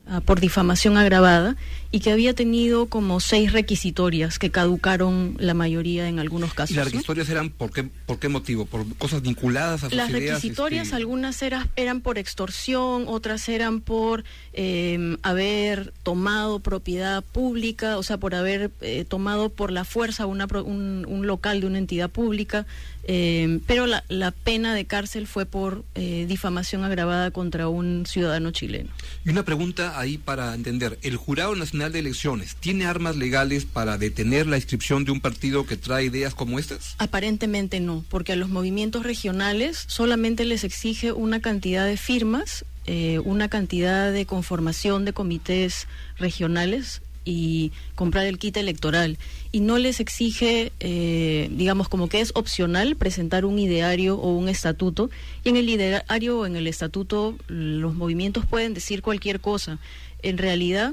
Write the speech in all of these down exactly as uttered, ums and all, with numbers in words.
uh, por difamación agravada y que había tenido como seis requisitorias que caducaron la mayoría en algunos casos. ¿Y las requisitorias, ¿no?, eran por qué, por qué motivo? ¿Por cosas vinculadas a sus las ideas? Las requisitorias, este... algunas eran, eran por extorsión, otras eran por eh, haber tomado propiedad pública, o sea, por haber eh, tomado por la fuerza una, un, un local de una entidad pública, eh, pero la, la pena de cárcel fue por eh, difamación agravada contra un ciudadano chileno. Y una pregunta ahí para entender, ¿el Jurado Nacional de Elecciones tiene armas legales para detener la inscripción de un partido que trae ideas como estas? Aparentemente no, porque a los movimientos regionales solamente les exige una cantidad de firmas, eh, una cantidad de conformación de comités regionales y comprar el kit electoral, y no les exige, eh, digamos, como que es opcional presentar un ideario o un estatuto, y en el ideario o en el estatuto los movimientos pueden decir cualquier cosa. En realidad,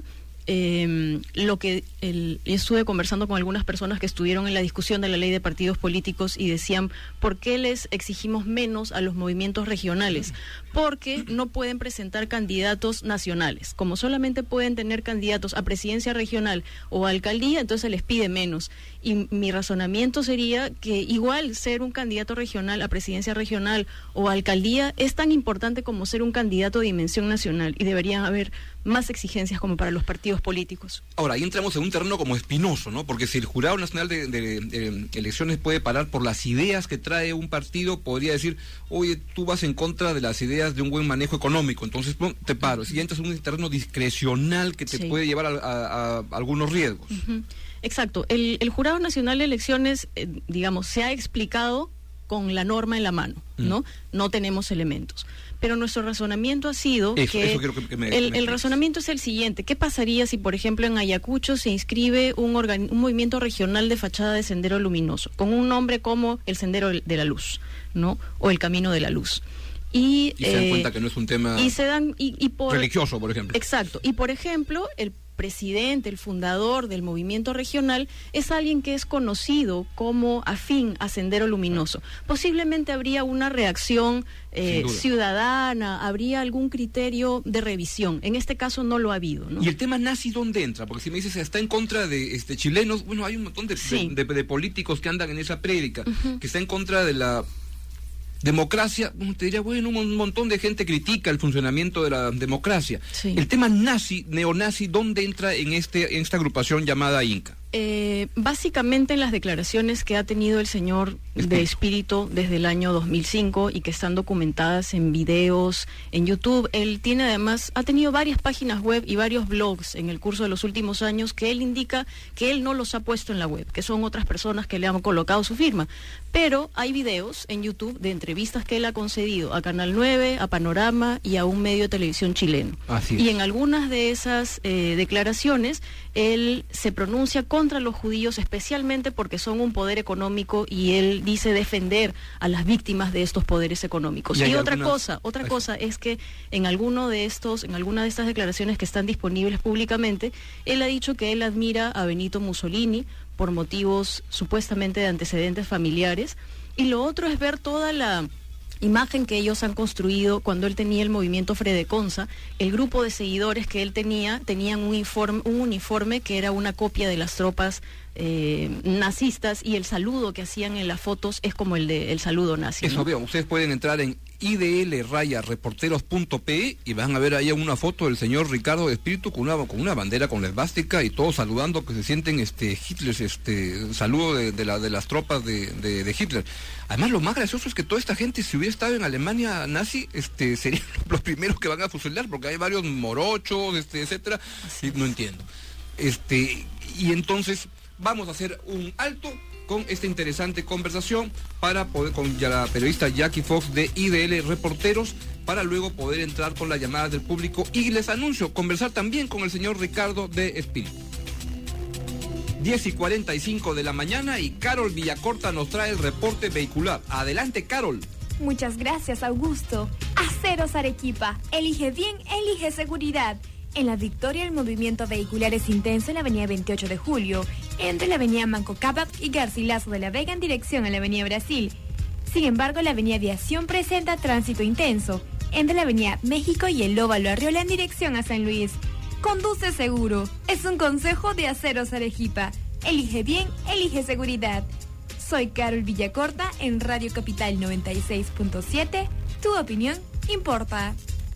Eh, lo que el, estuve conversando con algunas personas que estuvieron en la discusión de la ley de partidos políticos y decían, ¿por qué les exigimos menos a los movimientos regionales? Porque no pueden presentar candidatos nacionales. Como solamente pueden tener candidatos a presidencia regional o a alcaldía, entonces se les pide menos. Y mi razonamiento sería que igual ser un candidato regional a presidencia regional o a alcaldía es tan importante como ser un candidato de dimensión nacional, y deberían haber más exigencias como para los partidos políticos. Ahora, ahí entramos en un terreno como espinoso, ¿no? Porque si el Jurado Nacional de, de, de Elecciones puede parar por las ideas que trae un partido, podría decir, oye, tú vas en contra de las ideas de un buen manejo económico, entonces te paro. Si entras en un terreno discrecional que te sí. puede llevar a, a, a algunos riesgos. Uh-huh. Exacto. El, el Jurado Nacional de Elecciones, eh, digamos, se ha explicado con la norma en la mano, ¿no? Mm. No tenemos elementos. Pero nuestro razonamiento ha sido eso, que, eso quiero que, que me, el, me el razonamiento es el siguiente: ¿qué pasaría si, por ejemplo, en Ayacucho se inscribe un, organ, un movimiento regional de fachada de Sendero Luminoso, con un nombre como el Sendero de la Luz, ¿no? O el Camino de la Luz? Y, y se dan eh, cuenta que no es un tema y se dan, y, y por, religioso, por ejemplo. Exacto. Y, por ejemplo, el presidente, el fundador del movimiento regional, es alguien que es conocido como afín a Sendero Luminoso. Posiblemente habría una reacción eh, ciudadana, habría algún criterio de revisión. En este caso no lo ha habido, ¿no? ¿Y el tema nazi dónde entra? Porque si me dices, está en contra de este chilenos, bueno, hay un montón de, sí. de, de, de políticos que andan en esa prédica, uh-huh. que está en contra de la democracia. Te diría, bueno, un montón de gente critica el funcionamiento de la democracia. Sí. El tema nazi, neonazi, ¿dónde entra en este en esta agrupación llamada Inca? Eh, básicamente en las declaraciones que ha tenido el señor de Espíritu desde el año dos mil cinco y que están documentadas en videos, en YouTube. Él tiene además, ha tenido varias páginas web y varios blogs en el curso de los últimos años que él indica que él no los ha puesto en la web, que son otras personas que le han colocado su firma. Pero hay videos en YouTube de entrevistas que él ha concedido a Canal nueve, a Panorama y a un medio de televisión chileno. Así es. Y en algunas de esas eh, declaraciones, él se pronuncia contra los judíos, especialmente porque son un poder económico, y él dice defender a las víctimas de estos poderes económicos. Y, y otra algunas... cosa, otra Ay. cosa es que en alguno de estos, en alguna de estas declaraciones que están disponibles públicamente, él ha dicho que él admira a Benito Mussolini por motivos supuestamente de antecedentes familiares, y lo otro es ver toda la imagen que ellos han construido cuando él tenía el movimiento Fredeconza. El grupo de seguidores que él tenía tenían un uniforme, un uniforme que era una copia de las tropas eh, nazistas, y el saludo que hacían en las fotos es como el de el saludo nazi. Eso, ¿no? Veo, ustedes pueden entrar en i d l raya reporteros punto p e y van a ver ahí una foto del señor Ricardo de Espíritu con una con una bandera con la esvástica y todos saludando, que se sienten este Hitler, este saludo de, de la de las tropas de, de, de Hitler. Además, lo más gracioso es que toda esta gente, si hubiera estado en Alemania nazi, este serían los primeros que van a fusilar, porque hay varios morochos, este, etcétera. Y no entiendo. Este, y entonces vamos a hacer un alto con esta interesante conversación para poder con ya la periodista Jackie Fox de I D L Reporteros, para luego poder entrar con las llamadas del público, y les anuncio conversar también con el señor Ricardo de Espíritu. diez y cuarenta y cinco de la mañana, y Carol Villacorta nos trae el reporte vehicular. Adelante, Carol. Muchas gracias, Augusto. Aceros Arequipa, elige bien, elige seguridad. En La Victoria, el movimiento vehicular es intenso en la avenida veintiocho de julio, entre la avenida Manco Cápac y Garcilaso de la Vega en dirección a la avenida Brasil. Sin embargo, la avenida Aviación presenta tránsito intenso, entre la avenida México y el Óvalo Arriola en dirección a San Luis. conduce seguro. Es un consejo de Aceros Arequipa. Elige bien, elige seguridad. Soy Carol Villacorta en Radio Capital noventa y seis punto siete. Tu opinión importa.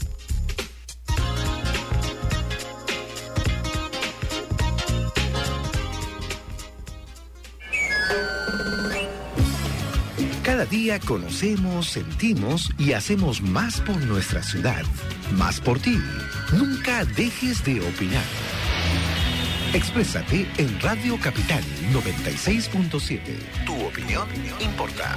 Cada día conocemos, sentimos y hacemos más por nuestra ciudad, más por ti. Nunca dejes de opinar. Exprésate en Radio Capital noventa y seis punto siete. Tu opinión importa.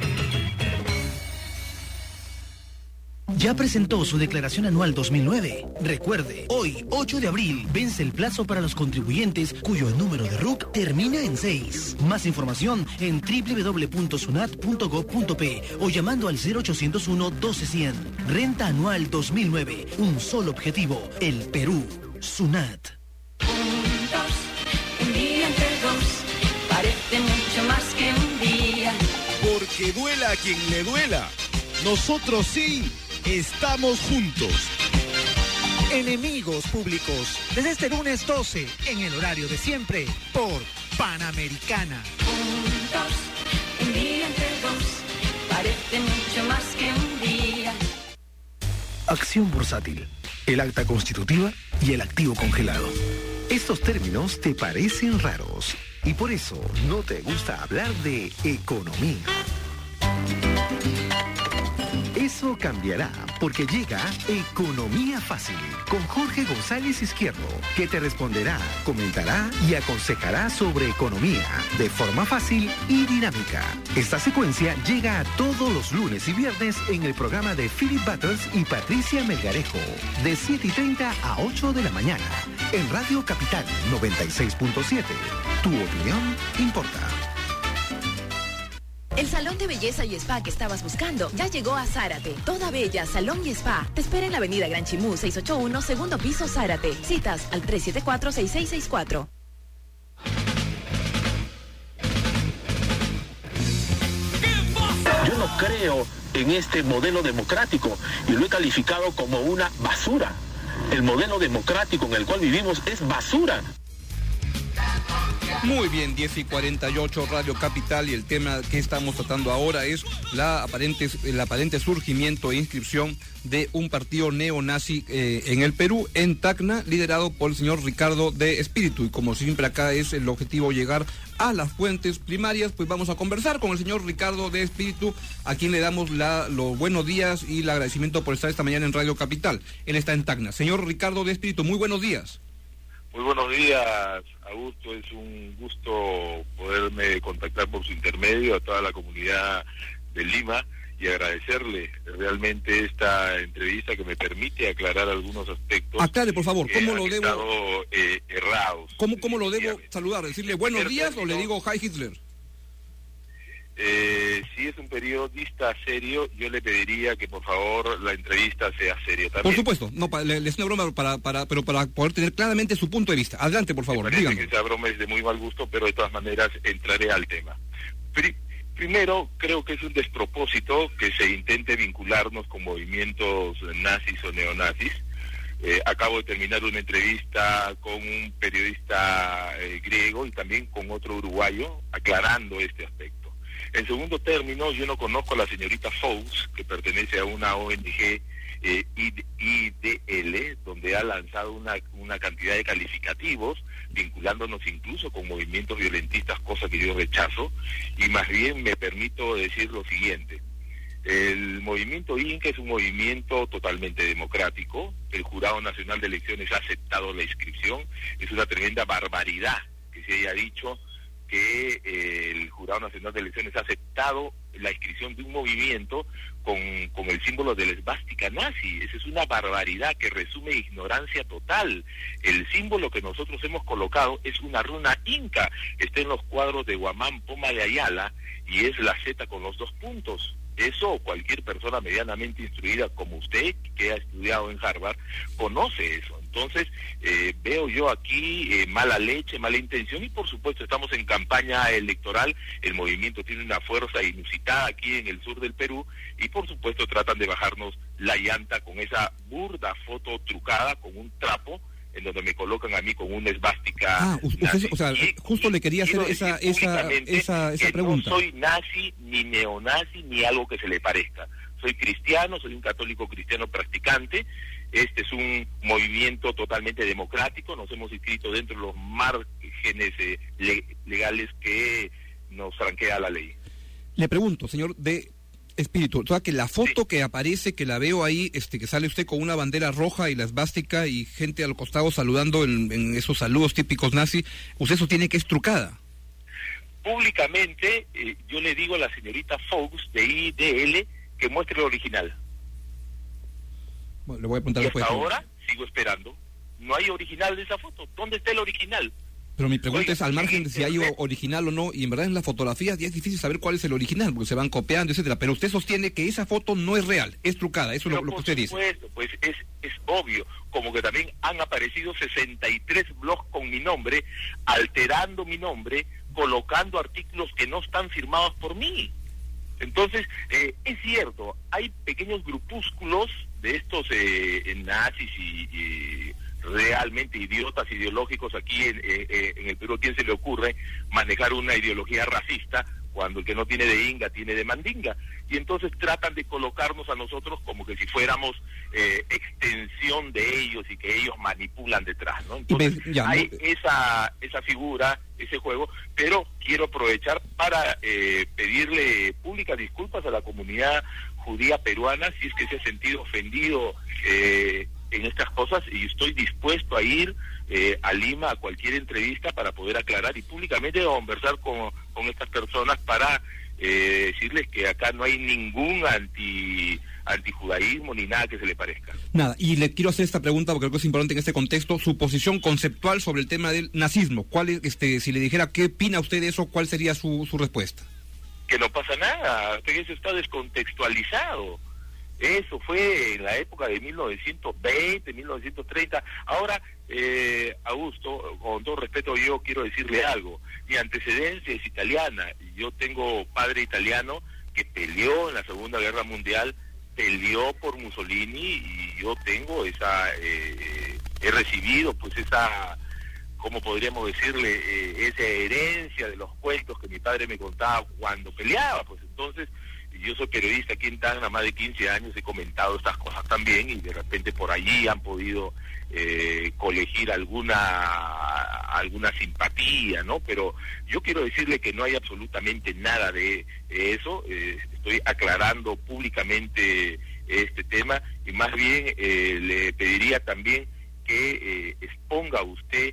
Ya presentó su declaración anual dos mil nueve. Recuerde, hoy, ocho de abril, vence el plazo para los contribuyentes cuyo número de R U C termina en seis. Más información en doble u doble u doble u punto sunat punto gob punto pe o llamando al cero ochocientos uno, doce cien. Renta anual dos mil nueve. Un solo objetivo, el Perú. Sunat. Juntos, un día entre dos, parece mucho más que un día. Porque duela a quien le duela. Nosotros sí. Estamos juntos. Enemigos Públicos, desde este lunes doce, en el horario de siempre, por Panamericana. Juntos, un día entre dos, parece mucho más que un día. Acción bursátil, el acta constitutiva y el activo congelado. Estos términos te parecen raros y por eso no te gusta hablar de economía. Eso cambiará porque llega Economía Fácil con Jorge González Izquierdo, que te responderá, comentará y aconsejará sobre economía de forma fácil y dinámica. Esta secuencia llega todos los lunes y viernes en el programa de Philip Butters y Patricia Melgarejo, de siete y treinta a ocho de la mañana, en Radio Capital noventa y seis punto siete. Tu opinión importa. El salón de belleza y spa que estabas buscando ya llegó a Zárate. Toda Bella Salón y Spa te espera en la avenida Gran Chimú seiscientos ochenta y uno, segundo piso, Zárate. Citas al tres siete cuatro, seis seis seis cuatro. Yo no creo en este modelo democrático y lo he calificado como una basura. El modelo democrático en el cual vivimos es basura. Muy bien, diez y cuarenta y ocho, Radio Capital, y el tema que estamos tratando ahora es la aparente, el aparente surgimiento e inscripción de un partido neonazi eh, en el Perú, en Tacna, liderado por el señor Ricardo de Espíritu. Y como siempre acá es el objetivo llegar a las fuentes primarias, pues vamos a conversar con el señor Ricardo de Espíritu, a quien le damos la, los buenos días y el agradecimiento por estar esta mañana en Radio Capital. Él está en Tacna. Señor Ricardo de Espíritu, muy buenos días. Muy buenos días, Augusto. Es un gusto poderme contactar por su intermedio a toda la comunidad de Lima y agradecerle realmente esta entrevista que me permite aclarar algunos aspectos. Aclare, por favor, ¿cómo lo debo? Estado, eh, errados. ¿Cómo, cómo lo debo saludar? ¿Decirle buenos días o le digo hi Hitler? Eh, si es un periodista serio, yo le pediría que por favor la entrevista sea seria también. Por supuesto, no, pa, le, le es una broma, para, para, pero para poder tener claramente su punto de vista. Adelante, por favor, dígame. Que esa broma es de muy mal gusto, pero de todas maneras entraré al tema. Pri primero, creo que es un despropósito que se intente vincularnos con movimientos nazis o neonazis. Eh, acabo de terminar una entrevista con un periodista eh, griego y también con otro uruguayo aclarando este aspecto. En segundo término, yo no conozco a la señorita Fox, que pertenece a una O N G eh, I D L, donde ha lanzado una, una cantidad de calificativos, vinculándonos incluso con movimientos violentistas, cosa que yo rechazo, y más bien me permito decir lo siguiente. El movimiento Inca es un movimiento totalmente democrático. El Jurado Nacional de Elecciones ha aceptado la inscripción. Es una tremenda barbaridad que se haya dicho que eh, el Jurado Nacional de Elecciones ha aceptado la inscripción de un movimiento con, con el símbolo de la esvástica nazi. Esa es una barbaridad que resume ignorancia total. El símbolo que nosotros hemos colocado es una runa inca, está en los cuadros de Guamán Poma de Ayala y es la Z con los dos puntos. Eso cualquier persona medianamente instruida como usted, que ha estudiado en Harvard, conoce eso. Entonces, eh, veo yo aquí eh, mala leche, mala intención, y por supuesto estamos en campaña electoral. El movimiento tiene una fuerza inusitada aquí en el sur del Perú, y por supuesto tratan de bajarnos la llanta con esa burda foto trucada, con un trapo, en donde me colocan a mí con una esvástica. Ah, usted, nazi. o sea, Y, justo le quería hacer esa esa esa, esa que pregunta. No soy nazi, ni neonazi, ni algo que se le parezca. Soy cristiano, soy un católico cristiano practicante. Este es un movimiento totalmente democrático. Nos hemos inscrito dentro de los márgenes eh, le, legales que nos franquea la ley. Le pregunto, señor de Espíritu, o sea, que la foto sí. que aparece, que la veo ahí, este, que sale usted con una bandera roja y la esvástica y gente al costado saludando en, en esos saludos típicos nazi, usted sostiene que es trucada. Públicamente, eh, yo le digo a la señorita Fox de I D L que muestre el original. Bueno, le voy a preguntar y después. Hasta ahora sigo esperando. No hay original de esa foto. ¿Dónde está el original? Pero mi pregunta Oiga, es al margen de si hay original o no, y en verdad en las fotografías ya es difícil saber cuál es el original, porque se van copiando, etcétera. Pero usted sostiene que esa foto no es real, es trucada, eso es lo, lo que usted dice. Por supuesto, pues es, es obvio, como que también han aparecido sesenta y tres blogs con mi nombre, alterando mi nombre, colocando artículos que no están firmados por mí. Entonces, eh, es cierto, hay pequeños grupúsculos de estos eh, nazis y... y realmente idiotas ideológicos aquí en, eh, en el Perú. ¿A quién se le ocurre manejar una ideología racista cuando el que no tiene de inga tiene de mandinga? Y entonces tratan de colocarnos a nosotros como que si fuéramos eh, extensión de ellos y que ellos manipulan detrás, ¿no? Entonces ya, hay no... esa esa figura, ese juego, pero quiero aprovechar para eh, pedirle públicas disculpas a la comunidad judía peruana si es que se ha sentido ofendido eh, en estas cosas, y estoy dispuesto a ir eh, a Lima a cualquier entrevista para poder aclarar y públicamente conversar con, con estas personas para eh, decirles que acá no hay ningún anti antijudaísmo ni nada que se le parezca. Nada, y le quiero hacer esta pregunta porque creo que es importante en este contexto, su posición conceptual sobre el tema del nazismo. ¿Cuál es, este, si le dijera qué opina usted de eso, cuál sería su, su respuesta? Que no pasa nada, que eso está descontextualizado. Eso fue en la época de mil novecientos veinte, mil novecientos treinta. Ahora, eh, Augusto, con todo respeto, yo quiero decirle algo. Mi antecedencia es italiana. Yo tengo padre italiano que peleó en la Segunda Guerra Mundial, peleó por Mussolini, y yo tengo esa, eh, he recibido pues esa, ¿cómo podríamos decirle? Eh, esa herencia de los cuentos que mi padre me contaba cuando peleaba. Pues entonces, yo soy periodista aquí en Tacna, más de quince años, he comentado estas cosas también, y de repente por allí han podido eh, colegir alguna alguna simpatía, ¿no? Pero yo quiero decirle que no hay absolutamente nada de eso. Eh, estoy aclarando públicamente este tema, y más bien eh, le pediría también que eh, exponga usted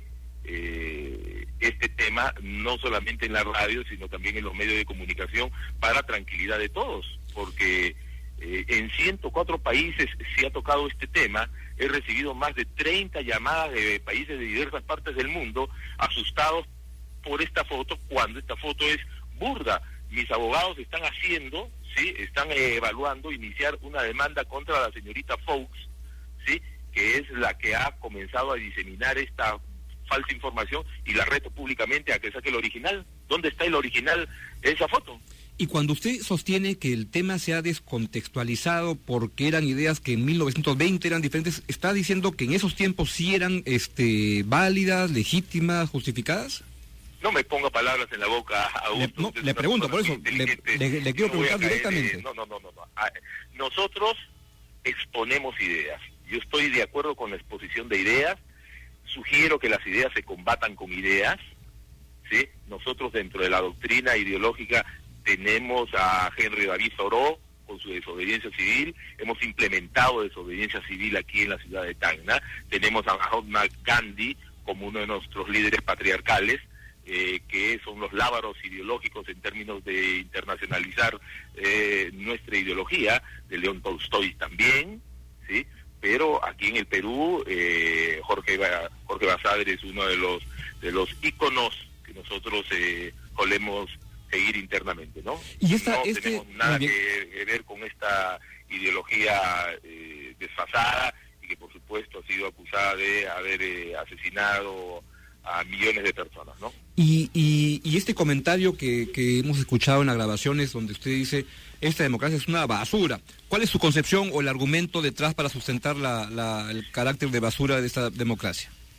eh, este tema, no solamente en la radio, sino también en los medios de comunicación, para tranquilidad de todos, porque eh, en ciento cuatro países se ha tocado este tema. He recibido más de treinta llamadas de países de diversas partes del mundo, asustados por esta foto, cuando esta foto es burda. Mis abogados están haciendo, sí, están eh, evaluando iniciar una demanda contra la señorita Fox, sí, que es la que ha comenzado a diseminar esta falsa información, y la reto públicamente a que saque el original. ¿Dónde está el original de esa foto? Y cuando usted sostiene que el tema se ha descontextualizado porque eran ideas que en mil novecientos veinte eran diferentes, ¿está diciendo que en esos tiempos sí eran este, válidas, legítimas, justificadas? No me ponga palabras en la boca, Augusto. Le, no, le pregunto, por eso, le, le, le quiero no preguntar caer, directamente. Eh, no, no, no, no, no. Nosotros exponemos ideas. Yo estoy de acuerdo con la exposición de ideas. Sugiero que las ideas se combatan con ideas, ¿sí? Nosotros dentro de la doctrina ideológica tenemos a Henry David Thoreau con su desobediencia civil, hemos implementado desobediencia civil aquí en la ciudad de Tacna, tenemos a Mahatma Gandhi como uno de nuestros líderes patriarcales, eh, que son los lábaros ideológicos en términos de internacionalizar eh, nuestra ideología, de León Tolstoy también, ¿sí? Pero aquí en el Perú, eh, Jorge Jorge Basadre es uno de los de los íconos que nosotros eh, solemos seguir internamente, ¿no? Y esta, no este... tenemos nada que, que ver con esta ideología eh, desfasada, y que por supuesto ha sido acusada de haber eh, asesinado a millones de personas, ¿no? Y, y, y este comentario que, que hemos escuchado en las grabaciones donde usted dice, esta democracia es una basura. ¿Cuál es su concepción o el argumento detrás para sustentar la, la, el carácter de basura de esta democracia?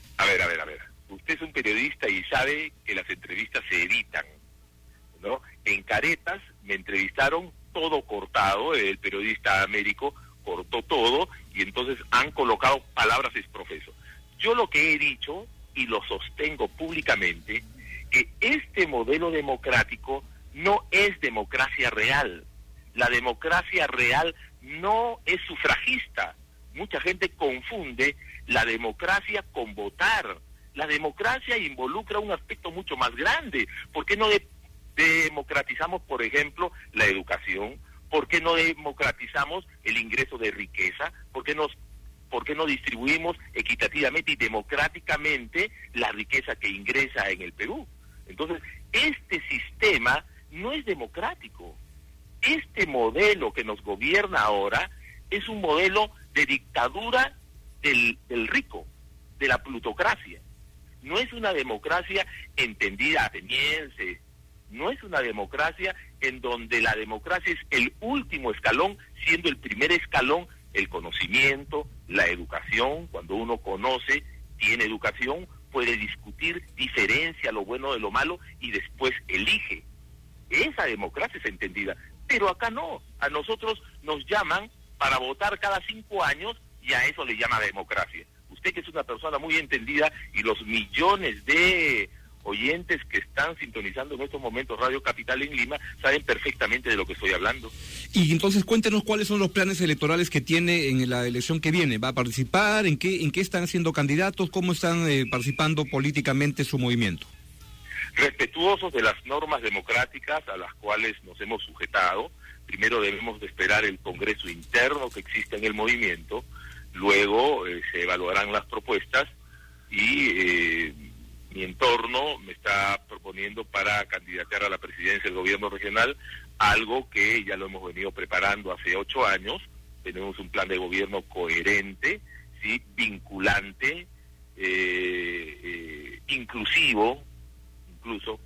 usted es un periodista y sabe que las entrevistas se editan, ¿no? En Caretas me entrevistaron todo cortado, el periodista Américo cortó todo y entonces han colocado palabras exprofeso. Yo lo que he dicho, y lo sostengo públicamente, que este modelo democrático no es democracia real. La democracia real no es sufragista. Mucha gente confunde la democracia con votar. La democracia involucra un aspecto mucho más grande. ¿Por qué no de- democratizamos, por ejemplo, la educación? ¿Por qué no democratizamos el ingreso de riqueza? ¿Por qué nos ¿Por qué no distribuimos equitativamente y democráticamente la riqueza que ingresa en el Perú? Entonces, este sistema no es democrático. Este modelo que nos gobierna ahora es un modelo de dictadura del, del rico, de la plutocracia. No es una democracia entendida ateniense, no es una democracia en donde la democracia es el último escalón, siendo el primer escalón el conocimiento, la educación. Cuando uno conoce, tiene educación, puede discutir, diferencia lo bueno de lo malo y después elige. Esa democracia es entendida, pero acá no. A nosotros nos llaman para votar cada cinco años y a eso le llama democracia. Usted, que es una persona muy entendida, y los millones de oyentes que están sintonizando en estos momentos Radio Capital en Lima saben perfectamente de lo que estoy hablando. Y entonces cuéntenos cuáles son los planes electorales que tiene en la elección que viene. ¿Va a participar? ¿En qué, en qué están siendo candidatos? ¿Cómo están eh, participando políticamente su movimiento? Respetuosos de las normas democráticas a las cuales nos hemos sujetado. Primero debemos de esperar el congreso interno que existe en el movimiento, luego eh, se evaluarán las propuestas y eh, mi entorno me está proponiendo para candidatear a la presidencia del gobierno regional, algo que ya lo hemos venido preparando hace ocho años. Tenemos un plan de gobierno coherente, ¿sí?, vinculante, eh, eh, inclusivo, incluso,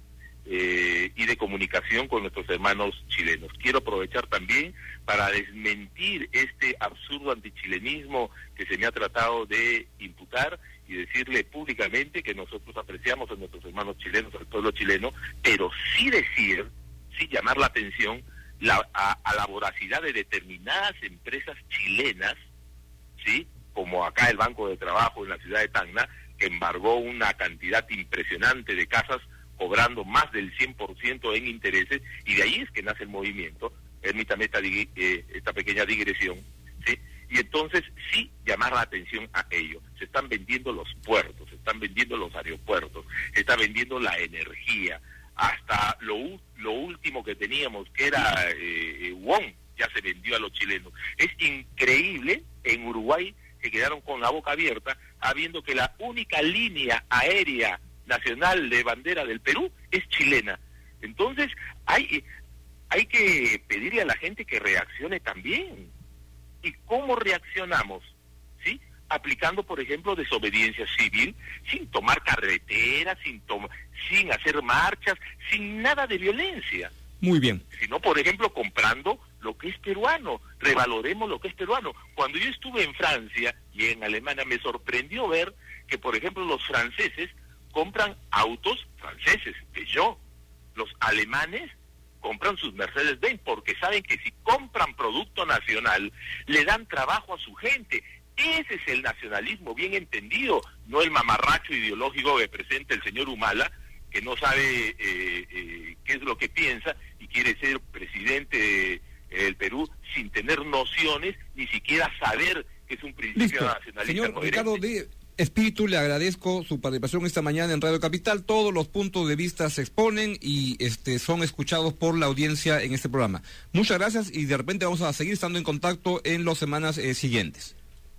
eh, y de comunicación con nuestros hermanos chilenos. Quiero aprovechar también para desmentir este absurdo antichilenismo que se me ha tratado de imputar y decirle públicamente que nosotros apreciamos a nuestros hermanos chilenos, al pueblo chileno, pero sí decir, sí llamar la atención la, a, a la voracidad de determinadas empresas chilenas, ¿sí?, como acá el Banco de Trabajo en la ciudad de Tacna, que embargó una cantidad impresionante de casas cobrando más del cien por ciento en intereses, y de ahí es que nace el movimiento. Permítame esta, eh, esta pequeña digresión, ¿sí? Y entonces sí llamar la atención a ello. Se están vendiendo los puertos, se están vendiendo los aeropuertos, se está vendiendo la energía, hasta lo, lo último que teníamos, que era eh, eh, won, ya se vendió a los chilenos. Es increíble en Uruguay que quedaron con la boca abierta, habiendo que la única línea aérea nacional de bandera del Perú es chilena. Entonces hay, hay que pedirle a la gente que reaccione también. ¿Y cómo reaccionamos? ¿Sí? Aplicando, por ejemplo, desobediencia civil, sin tomar carreteras, sin, tom sin hacer marchas, sin nada de violencia. Muy bien. Sino, por ejemplo, comprando lo que es peruano, revaloremos lo que es peruano. Cuando yo estuve en Francia y en Alemania, me sorprendió ver que, por ejemplo, los franceses compran autos franceses, Peugeot. Los alemanes compran sus Mercedes-Benz porque saben que si compran producto nacional, le dan trabajo a su gente. Ese es el nacionalismo bien entendido, no el mamarracho ideológico que presenta el señor Humala, que no sabe eh, eh, qué es lo que piensa y quiere ser presidente del Perú sin tener nociones, ni siquiera saber que es un principio Listo. nacionalista. Señor coherente. Ricardo de Espíritu, le agradezco su participación esta mañana en Radio Capital. Todos los puntos de vista se exponen y este son escuchados por la audiencia en este programa. Muchas gracias y de repente vamos a seguir estando en contacto en las semanas eh, siguientes.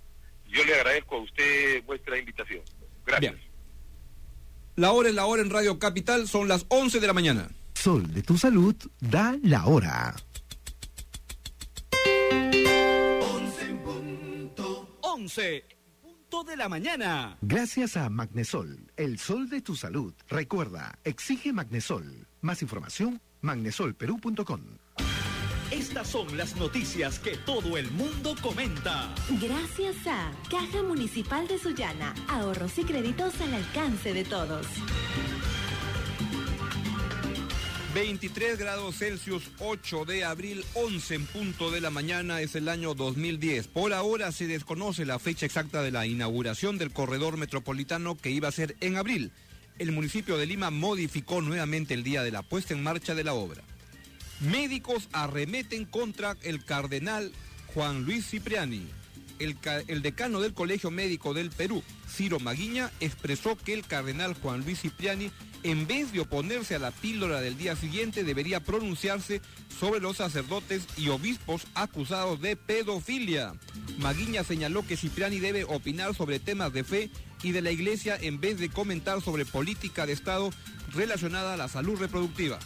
Yo le agradezco a usted vuestra invitación. Gracias. Bien. La hora es la hora en Radio Capital, son las once de la mañana. Sol de tu Salud da la hora. once punto de la mañana. Gracias a Magnesol, el sol de tu salud. Recuerda, exige Magnesol. Más información, magnesolperú punto com. Estas son las noticias que todo el mundo comenta. Gracias a Caja Municipal de Sullana, ahorros y créditos al alcance de todos. veintitrés grados Celsius, ocho de abril, once en punto de la mañana, es el año dos mil diez. Por ahora se desconoce la fecha exacta de la inauguración del corredor metropolitano que iba a ser en abril. El municipio de Lima modificó nuevamente el día de la puesta en marcha de la obra. Médicos arremeten contra el cardenal Juan Luis Cipriani. El, el decano del Colegio Médico del Perú, Ciro Maguiña, expresó que el cardenal Juan Luis Cipriani, en vez de oponerse a la píldora del día siguiente, debería pronunciarse sobre los sacerdotes y obispos acusados de pedofilia. Maguiña señaló que Cipriani debe opinar sobre temas de fe y de la Iglesia en vez de comentar sobre política de Estado relacionada a la salud reproductiva.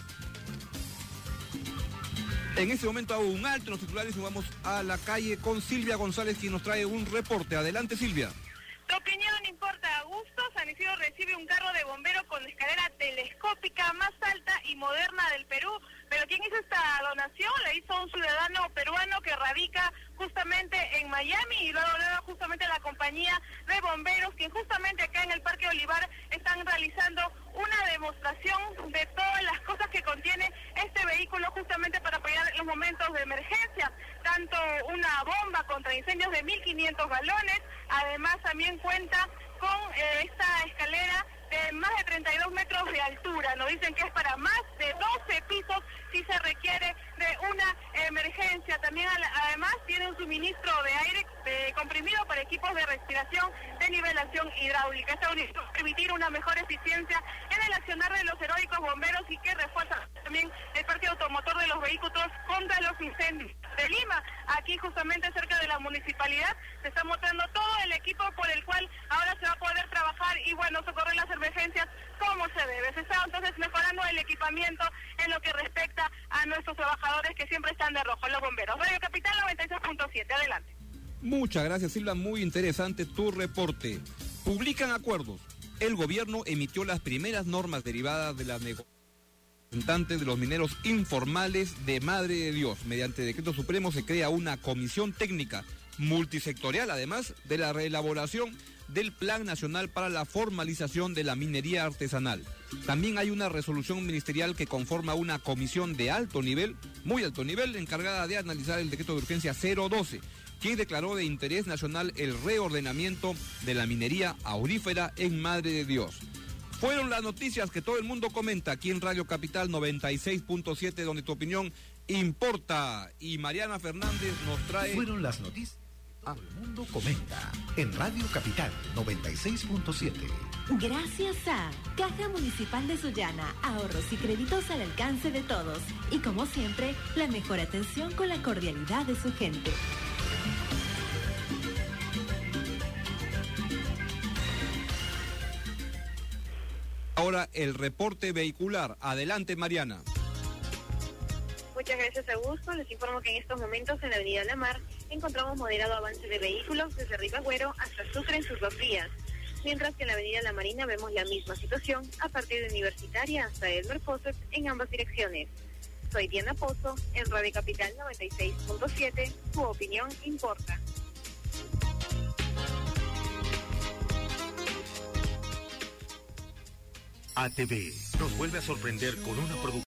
En este momento hago un alto en los titulares y vamos a la calle con Silvia González, quien nos trae un reporte. Adelante, Silvia. Tu opinión importa. Augusto San Isidro recibe un carro de bombero con escalera telescópica más alta y moderna del Perú. Pero ¿quién hizo esta donación? La hizo un ciudadano peruano que radica justamente en Miami y luego luego justamente la compañía de bomberos, quien justamente acá en el Parque Olivar están realizando una demostración de todas las cosas que contiene este vehículo justamente para apoyar en los momentos de emergencia. Tanto una bomba contra incendios de mil quinientos galones, además también cuenta con eh, esta escalera de más de treinta y dos metros de altura. Nos dicen que es para más de doce pisos si se requiere de una emergencia. También además tiene un suministro de aire de comprimido para equipos de respiración de nivelación hidráulica. Esto va a permitir una mejor eficiencia en el accionar de los heroicos bomberos y que refuerza también el parque automotor de los vehículos contra los incendios de Lima. Aquí justamente cerca de la municipalidad se está mostrando todo el equipo por el cual ahora se va a poder trabajar y bueno, socorrer las emergencias como se debe. Se está entonces mejorando el equipamiento en lo que respecta a nuestros trabajadores que siempre están de rojo, los bomberos. Radio Capital noventa y seis punto siete, adelante. Muchas gracias, Silva, muy interesante tu reporte. Publican acuerdos. El gobierno emitió las primeras normas derivadas de las negociaciones de los mineros informales de Madre de Dios. Mediante decreto supremo se crea una comisión técnica multisectorial, además de la reelaboración del Plan Nacional para la Formalización de la Minería Artesanal. También hay una resolución ministerial que conforma una comisión de alto nivel, muy alto nivel, encargada de analizar el decreto de urgencia cero doce, que declaró de interés nacional el reordenamiento de la minería aurífera en Madre de Dios. Fueron las noticias que todo el mundo comenta aquí en Radio Capital noventa y seis punto siete, donde tu opinión importa. Y Mariana Fernández nos trae... Fueron las noticias. Todo el mundo comenta en Radio Capital noventa y seis punto siete. Gracias a Caja Municipal de Sullana, ahorros y créditos al alcance de todos. Y como siempre, la mejor atención con la cordialidad de su gente. Ahora el reporte vehicular. Adelante, Mariana. Muchas gracias, Augusto. Les informo que en estos momentos en la avenida La Mar encontramos moderado avance de vehículos desde Ribagüero hasta Sucre en sus dos vías, mientras que en la avenida La Marina vemos la misma situación a partir de Universitaria hasta Elmer Fawcett en ambas direcciones. Soy Diana Pozo en Radio Capital noventa y seis punto siete, tu opinión importa. A T V nos vuelve a sorprender con una producción